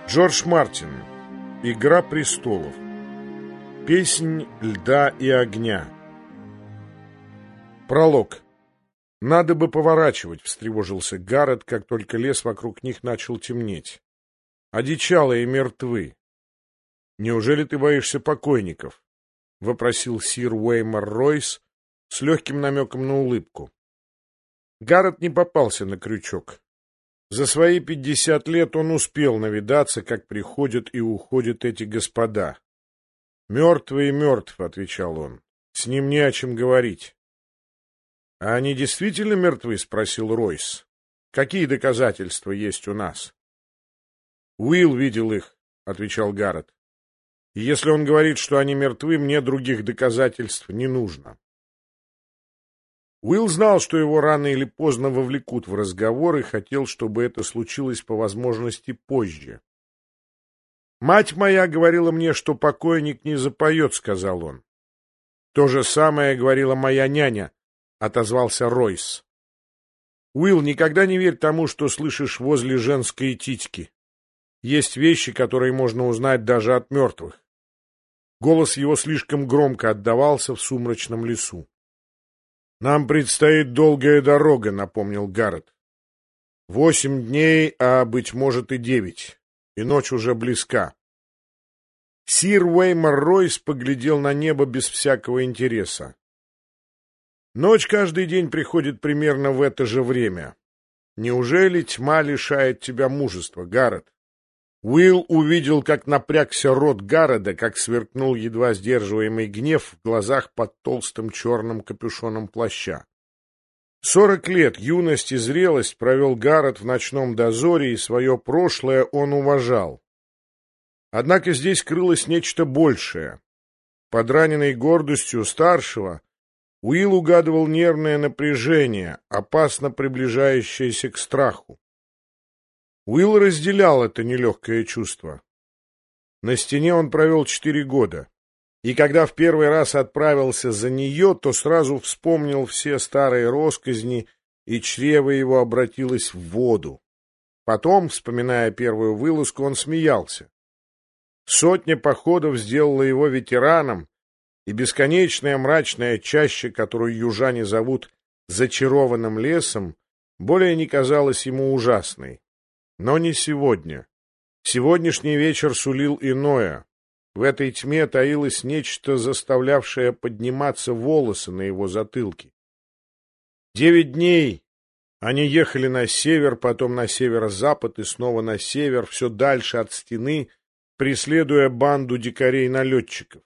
Джордж Мартин. Игра престолов. Песнь льда и огня. Пролог. «Надо бы поворачивать», — встревожился Гаррет, как только лес вокруг них начал темнеть. «Одичалые мертвы». «Неужели ты боишься покойников?» — вопросил сир Уэймор Ройс с легким намеком на улыбку. Гаррет не попался на крючок. За свои 50 лет он успел навидаться, как приходят и уходят эти господа. «Мертвый мертв», — отвечал он. «С ним не о чем говорить». «А они действительно мертвы?» — спросил Ройс. «Какие доказательства есть у нас?» «Уилл видел их», — отвечал Гаррет. «И если он говорит, что они мертвы, мне других доказательств не нужно». Уилл знал, что его рано или поздно вовлекут в разговор, и хотел, чтобы это случилось по возможности позже. «Мать моя говорила мне, что покойник не запоет», — сказал он. «То же самое говорила моя няня», — отозвался Ройс. «Уилл, никогда не верь тому, что слышишь возле женской титьки. Есть вещи, которые можно узнать даже от мертвых». Голос его слишком громко отдавался в сумрачном лесу. «Нам предстоит долгая дорога», — напомнил Гаррет. 8 дней, а, быть может, и 9, и ночь уже близка. Сир Уэймор Ройс поглядел на небо без всякого интереса. «Ночь каждый день приходит примерно в это же время. Неужели тьма лишает тебя мужества, Гаррет?» Уилл увидел, как напрягся рот Гарреда, как сверкнул едва сдерживаемый гнев в глазах под толстым черным капюшоном плаща. 40 лет, юность и зрелость провел Гаррет в ночном дозоре, и свое прошлое он уважал. Однако здесь крылось нечто большее. Под раненой гордостью старшего Уилл угадывал нервное напряжение, опасно приближающееся к страху. Уилл разделял это нелегкое чувство. На стене он провел 4 года, и когда в первый раз отправился за нее, то сразу вспомнил все старые росказни, и чрево его обратилось в воду. Потом, вспоминая первую вылазку, он смеялся. 100 походов сделала его ветераном, и бесконечная мрачная чаща, которую южане зовут «зачарованным лесом», более не казалась ему ужасной. Но не сегодня. Сегодняшний вечер сулил иное. В этой тьме таилось нечто, заставлявшее подниматься волосы на его затылке. 9 дней они ехали на север, потом на северо-запад и снова на север, все дальше от стены, преследуя банду дикарей-налетчиков.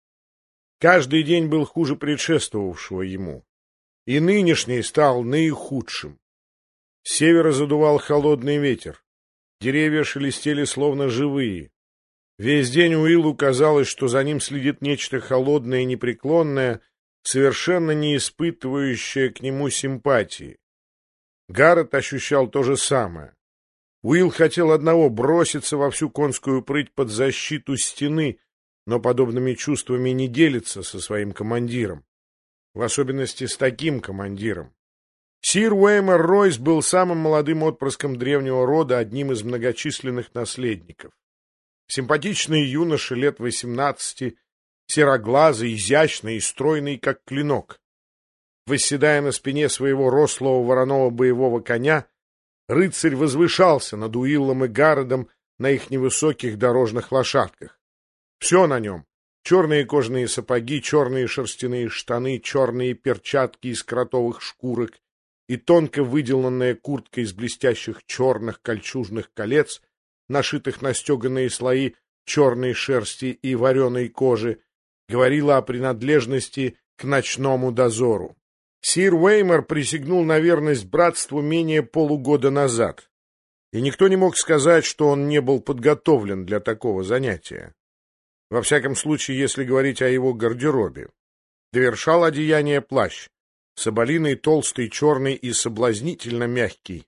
Каждый день был хуже предшествовавшего ему, и нынешний стал наихудшим. С севера задувал холодный ветер. Деревья шелестели словно живые. Весь день Уиллу казалось, что за ним следит нечто холодное и непреклонное, совершенно не испытывающее к нему симпатии. Гаррет ощущал то же самое. Уилл хотел одного — броситься во всю конскую прыть под защиту стены, но подобными чувствами не делится со своим командиром. В особенности с таким командиром. Сир Уэймор Ройс был самым молодым отпрыском древнего рода, одним из многочисленных наследников. Симпатичный юноша лет 18, сероглазый, изящный и стройный, как клинок. Восседая на спине своего рослого вороного боевого коня, рыцарь возвышался над Уиллом и Гарредом на их невысоких дорожных лошадках. Все на нем — черные кожаные сапоги, черные шерстяные штаны, черные перчатки из кротовых шкурок и тонко выделанная куртка из блестящих черных кольчужных колец, нашитых на стеганые слои черной шерсти и вареной кожи, говорила о принадлежности к ночному дозору. Сир Уэймор присягнул на верность братству менее полугода назад, и никто не мог сказать, что он не был подготовлен для такого занятия. Во всяком случае, если говорить о его гардеробе. Довершал одеяние плащ, соболиный, толстый, черный и соблазнительно мягкий.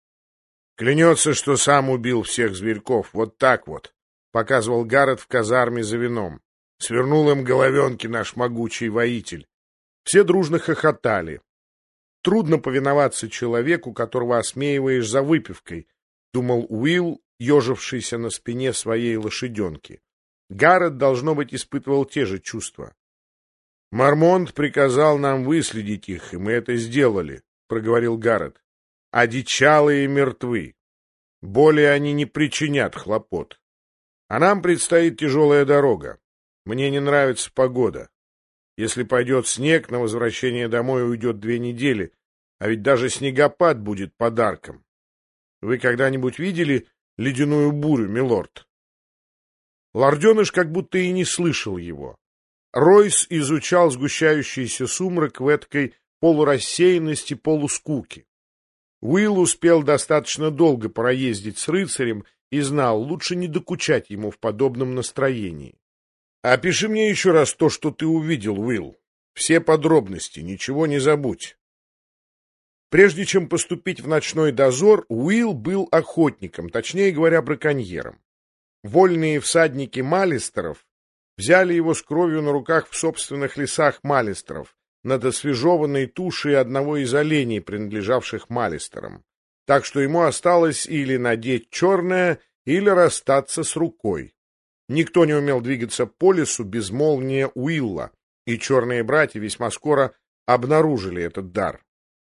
«Клянется, что сам убил всех зверьков, вот так вот», — показывал Гаррет в казарме за вином. «Свернул им головенки наш могучий воитель». Все дружно хохотали. Трудно повиноваться человеку, которого осмеиваешь за выпивкой, — думал Уилл ежившийся на спине своей лошаденки. Гаррет, должно быть, испытывал те же чувства. — Мармонт приказал нам выследить их, и мы это сделали, — проговорил Гаррет. — Одичалые мертвы. Более они не причинят хлопот. А нам предстоит тяжелая дорога. Мне не нравится погода. Если пойдет снег, на возвращение домой уйдет 2 недели, а ведь даже снегопад будет подарком. Вы когда-нибудь видели ледяную бурю, милорд? Лорденыш как будто и не слышал его. Ройс изучал сгущающийся сумрак в эткой полурассеянности, полускуки. Уилл успел достаточно долго проездить с рыцарем и знал, лучше не докучать ему в подобном настроении. — Опиши мне еще раз то, что ты увидел, Уилл. Все подробности, ничего не забудь. Прежде чем поступить в ночной дозор, Уилл был охотником, точнее говоря, браконьером. Вольные всадники Малистеров взяли его с кровью на руках в собственных лесах Малистеров, над освежеванной тушей одного из оленей, принадлежавших Малистерам. Так что ему осталось или надеть черное, или расстаться с рукой. Никто не умел двигаться по лесу без молнии Уилла, и черные братья весьма скоро обнаружили этот дар.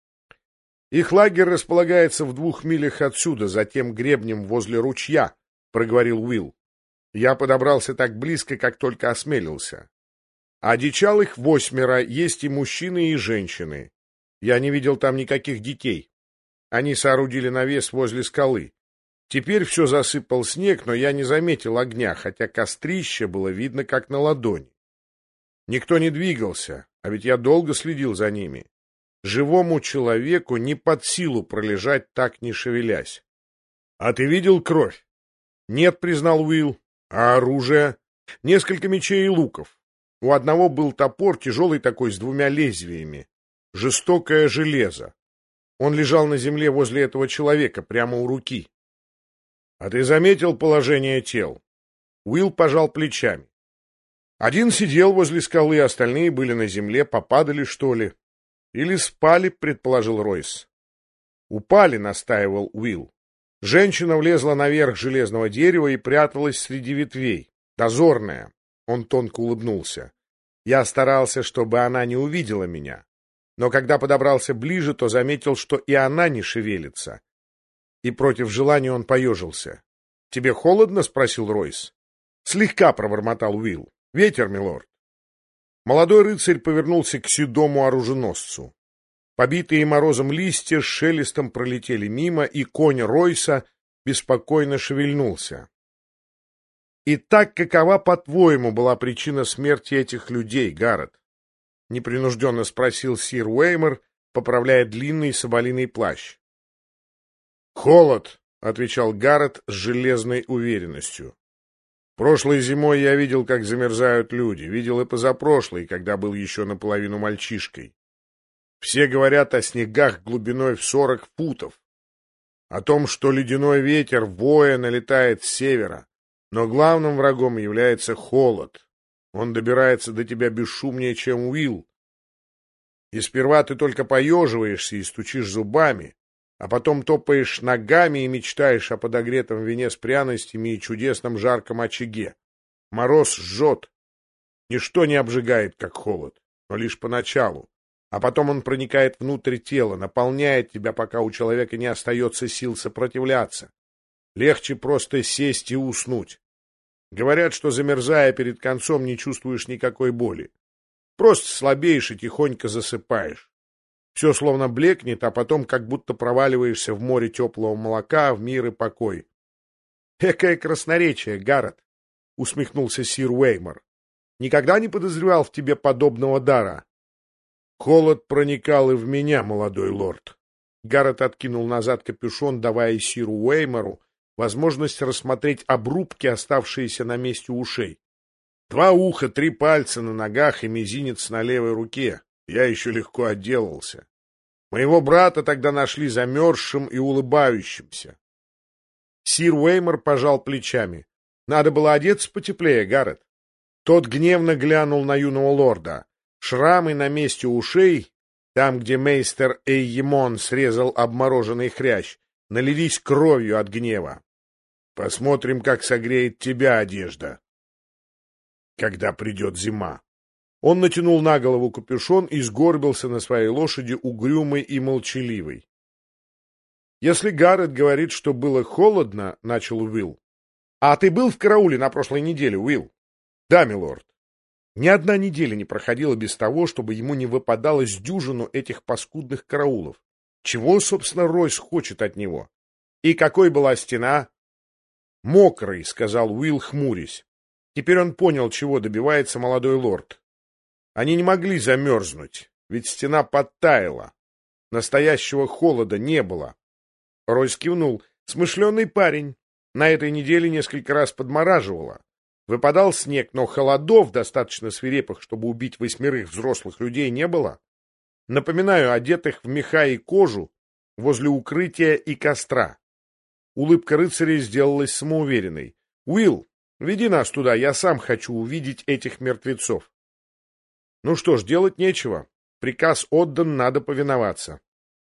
Их лагерь располагается в 2 милях отсюда, за тем гребнем возле ручья, — проговорил Уилл. Я подобрался так близко, как только осмелился. Одичалых 8, есть и мужчины, и женщины. Я не видел там никаких детей. Они соорудили навес возле скалы. Теперь все засыпал снег, но я не заметил огня, хотя кострище было видно как на ладони. Никто не двигался, а ведь я долго следил за ними. Живому человеку не под силу пролежать так, не шевелясь. — А ты видел кровь? — Нет, — признал Уилл. — А оружие? — Несколько мечей и луков. У одного был топор, тяжелый такой, с 2 лезвиями. Жестокое железо. Он лежал на земле возле этого человека, прямо у руки. — А ты заметил положение тел? Уилл пожал плечами. Один сидел возле скалы, остальные были на земле, попадали, что ли. Или спали, предположил Ройс. Упали, настаивал Уилл. Женщина влезла наверх железного дерева и пряталась среди ветвей. Дозорная. Он тонко улыбнулся. Я старался, чтобы она не увидела меня. Но когда подобрался ближе, то заметил, что и она не шевелится. И против желания он поежился. — Тебе холодно? — спросил Ройс. — Слегка, — пробормотал Уилл. — Ветер, милорд. Молодой рыцарь повернулся к седому оруженосцу. Побитые морозом листья с шелестом пролетели мимо, и конь Ройса беспокойно шевельнулся. — Итак, какова, по-твоему, была причина смерти этих людей, Гаррет? — непринужденно спросил сир Уэймор, поправляя длинный соболиный плащ. — Холод, — отвечал Гаррет с железной уверенностью. Прошлой зимой я видел, как замерзают люди, видел и позапрошлой, когда был еще наполовину мальчишкой. Все говорят о снегах глубиной в 40 футов, о том, что ледяной ветер воя налетает с севера, но главным врагом является холод. Он добирается до тебя бесшумнее, чем Уилл. И сперва ты только поеживаешься и стучишь зубами, а потом топаешь ногами и мечтаешь о подогретом вине с пряностями и чудесном жарком очаге. Мороз жжет. Ничто не обжигает, как холод, но лишь поначалу. А потом он проникает внутрь тела, наполняет тебя, пока у человека не остается сил сопротивляться. Легче просто сесть и уснуть. Говорят, что, замерзая перед концом, не чувствуешь никакой боли. Просто слабеешь и тихонько засыпаешь. Все словно блекнет, а потом как будто проваливаешься в море теплого молока, в мир и покой. — Экое красноречие, Гаррет! — усмехнулся сир Уэймор. — Никогда не подозревал в тебе подобного дара. — Холод проникал и в меня, молодой лорд. Гаррет откинул назад капюшон, давая сиру Уэймору возможность рассмотреть обрубки, оставшиеся на месте ушей. 2 уха, 3 пальца на ногах и мизинец на левой руке. Я еще легко отделался. Моего брата тогда нашли замерзшим и улыбающимся. Сир Уэймор пожал плечами. Надо было одеться потеплее, Гаррет. Тот гневно глянул на юного лорда. Шрамы на месте ушей, там, где мейстер Эйемон срезал обмороженный хрящ, налились кровью от гнева. Посмотрим, как согреет тебя одежда, когда придет зима. Он натянул на голову капюшон и сгорбился на своей лошади, угрюмый и молчаливый. «Если Гаррет говорит, что было холодно, — начал Уилл. — А ты был в карауле на прошлой неделе, Уилл? — Да, милорд. Ни одна неделя не проходила без того, чтобы ему не выпадалось дюжину этих паскудных караулов. Чего, собственно, Ройс хочет от него? И какой была стена? — Мокрый, — сказал Уилл, хмурясь. Теперь он понял, чего добивается молодой лорд. Они не могли замерзнуть, ведь стена подтаяла. Настоящего холода не было. Ройс кивнул. Смышленый парень. На этой неделе несколько раз подмораживало. Выпадал снег, но холодов, достаточно свирепых, чтобы убить 8 взрослых людей, не было. Напоминаю, одетых в меха и кожу, возле укрытия и костра. Улыбка рыцаря сделалась самоуверенной. «Уилл, веди нас туда, я сам хочу увидеть этих мертвецов». Ну что ж, делать нечего. Приказ отдан, надо повиноваться.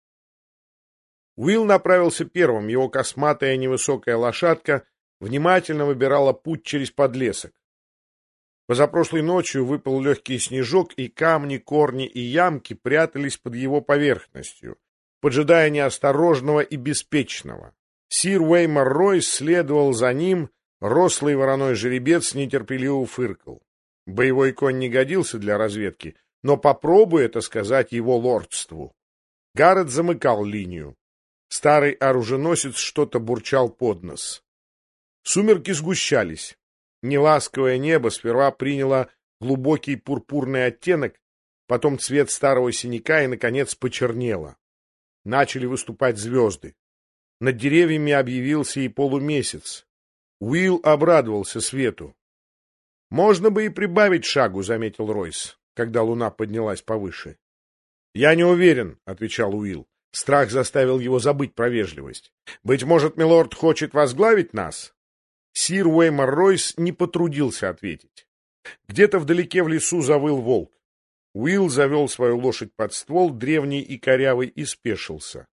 Уилл направился первым, его косматая невысокая лошадка внимательно выбирала путь через подлесок. Позапрошлой ночью выпал легкий снежок, и камни, корни и ямки прятались под его поверхностью, поджидая неосторожного и беспечного. Сир Уэймор Ройс следовал за ним, рослый вороной жеребец нетерпеливо фыркал. Боевой конь не годился для разведки, но попробуй это сказать его лордству. Гаррет замыкал линию. Старый оруженосец что-то бурчал под нос. Сумерки сгущались. Неласковое небо сперва приняло глубокий пурпурный оттенок, потом цвет старого синяка и, наконец, почернело. Начали выступать звезды. Над деревьями объявился и полумесяц. Уилл обрадовался свету. «Можно бы и прибавить шагу», — заметил Ройс, когда луна поднялась повыше. «Я не уверен», — отвечал Уилл. Страх заставил его забыть про вежливость. «Быть может, милорд хочет возглавить нас?» Сир Уэймор Ройс не потрудился ответить. Где-то вдалеке в лесу завыл волк. Уилл завел свою лошадь под ствол, древний и корявый, и спешился.